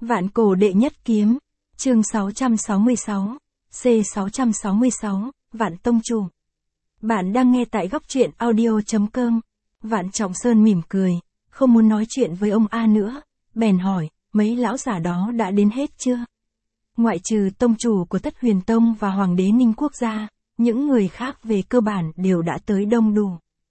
Vạn cổ đệ nhất kiếm, chương 666, C666, Vạn Tông Chủ. Bạn đang nghe tại góc truyện audio.com. Vạn Trọng Sơn mỉm cười, không muốn nói chuyện với ông A nữa, bèn hỏi, mấy lão giả đó đã đến hết chưa? Ngoại trừ tông chủ của Tất Huyền Tông và Hoàng đế Ninh Quốc gia, những người khác về cơ bản đều đã tới đông đủ.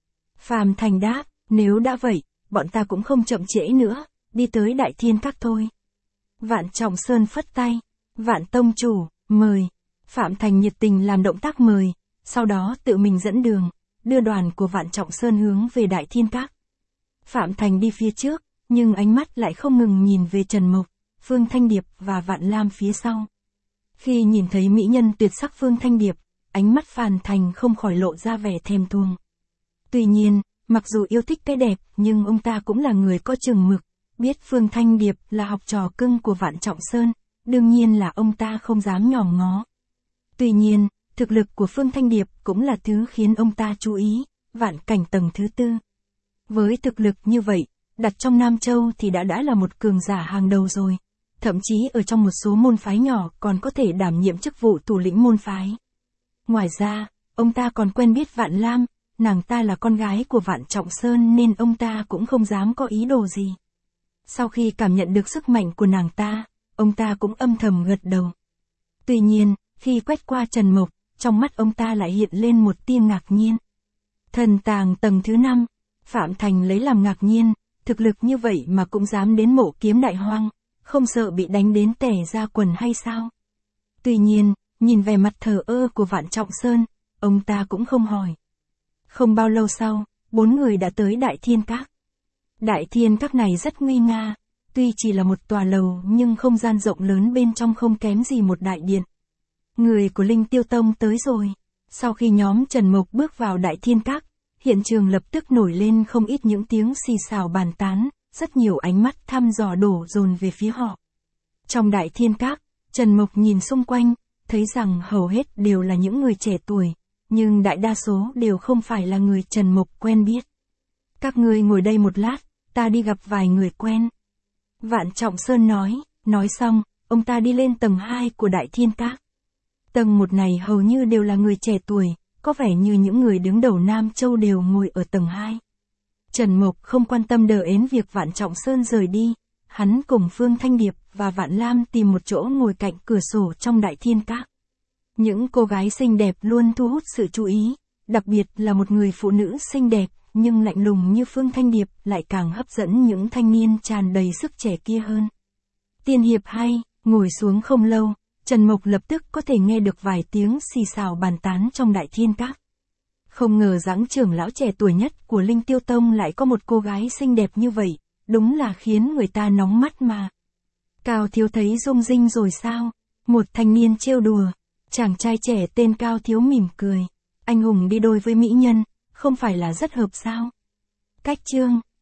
Phàm Thành đáp, nếu đã vậy, bọn ta cũng không chậm trễ nữa, đi tới Đại Thiên Các thôi. Vạn Trọng Sơn phất tay, Vạn Tông Chủ, mời. Phạm Thành nhiệt tình làm động tác mời, sau đó tự mình dẫn đường, đưa đoàn của Vạn Trọng Sơn hướng về Đại Thiên Các. Phạm Thành đi phía trước, nhưng ánh mắt lại không ngừng nhìn về Trần Mộc, Phương Thanh Điệp và Vạn Lam phía sau. Khi nhìn thấy mỹ nhân tuyệt sắc Phương Thanh Điệp, ánh mắt Phạm Thành không khỏi lộ ra vẻ thèm thuồng. Tuy nhiên, mặc dù yêu thích cái đẹp, nhưng ông ta cũng là người có chừng mực, biết Phương Thanh Điệp là học trò cưng của Vạn Trọng Sơn, đương nhiên là ông ta không dám nhòm ngó. Tuy nhiên, thực lực của Phương Thanh Điệp cũng là thứ khiến ông ta chú ý, vạn cảnh tầng thứ 4. Với thực lực như vậy, đặt trong Nam Châu thì đã là một cường giả hàng đầu rồi, thậm chí ở trong một số môn phái nhỏ còn có thể đảm nhiệm chức vụ thủ lĩnh môn phái. Ngoài ra, ông ta còn quen biết Vạn Lam, nàng ta là con gái của Vạn Trọng Sơn nên ông ta cũng không dám có ý đồ gì. Sau khi cảm nhận được sức mạnh của nàng ta, ông ta cũng âm thầm gật đầu. Tuy nhiên, khi quét qua Trần Mộc, trong mắt ông ta lại hiện lên một tia ngạc nhiên. Thần tàng tầng thứ 5, Phạm Thành lấy làm ngạc nhiên, thực lực như vậy mà cũng dám đến Mộ Kiếm Đại Hoang, không sợ bị đánh đến tẻ ra quần hay sao? Tuy nhiên, nhìn vẻ mặt thờ ơ của Vạn Trọng Sơn, ông ta cũng không hỏi. Không bao lâu sau, 4 người đã tới Đại Thiên Các. Đại Thiên Các này rất nguy nga, tuy chỉ là một tòa lầu nhưng không gian rộng lớn bên trong không kém gì một đại điện. Người của Linh Tiêu Tông tới rồi. Sau khi nhóm Trần Mộc bước vào Đại Thiên Các, hiện trường lập tức nổi lên không ít những tiếng xì xào bàn tán, rất nhiều ánh mắt thăm dò đổ dồn về phía họ. Trong Đại Thiên Các, Trần Mộc nhìn xung quanh, thấy rằng hầu hết đều là những người trẻ tuổi, nhưng đại đa số đều không phải là người Trần Mộc quen biết. Các ngươi ngồi đây một lát, ta đi gặp vài người quen. Vạn Trọng Sơn nói xong, ông ta đi lên tầng 2 của Đại Thiên Các. Tầng 1 này hầu như đều là người trẻ tuổi, có vẻ như những người đứng đầu Nam Châu đều ngồi ở tầng 2. Trần Mộc không quan tâm đờ ến việc Vạn Trọng Sơn rời đi, hắn cùng Phương Thanh Điệp và Vạn Lam tìm một chỗ ngồi cạnh cửa sổ trong Đại Thiên Các. Những cô gái xinh đẹp luôn thu hút sự chú ý, đặc biệt là một người phụ nữ xinh đẹp, nhưng lạnh lùng như Phương Thanh Điệp lại càng hấp dẫn những thanh niên tràn đầy sức trẻ kia hơn. Tiên hiệp hay, ngồi xuống không lâu, Trần Mộc lập tức có thể nghe được vài tiếng xì xào bàn tán trong Đại Thiên Các. Không ngờ rằng trưởng lão trẻ tuổi nhất của Linh Tiêu Tông lại có một cô gái xinh đẹp như vậy, đúng là khiến người ta nóng mắt mà. Cao Thiếu thấy rung rinh rồi sao? Một thanh niên trêu đùa. Chàng trai trẻ tên Cao Thiếu mỉm cười. Anh hùng đi đôi với mỹ nhân, không phải là rất hợp sao? Cách chương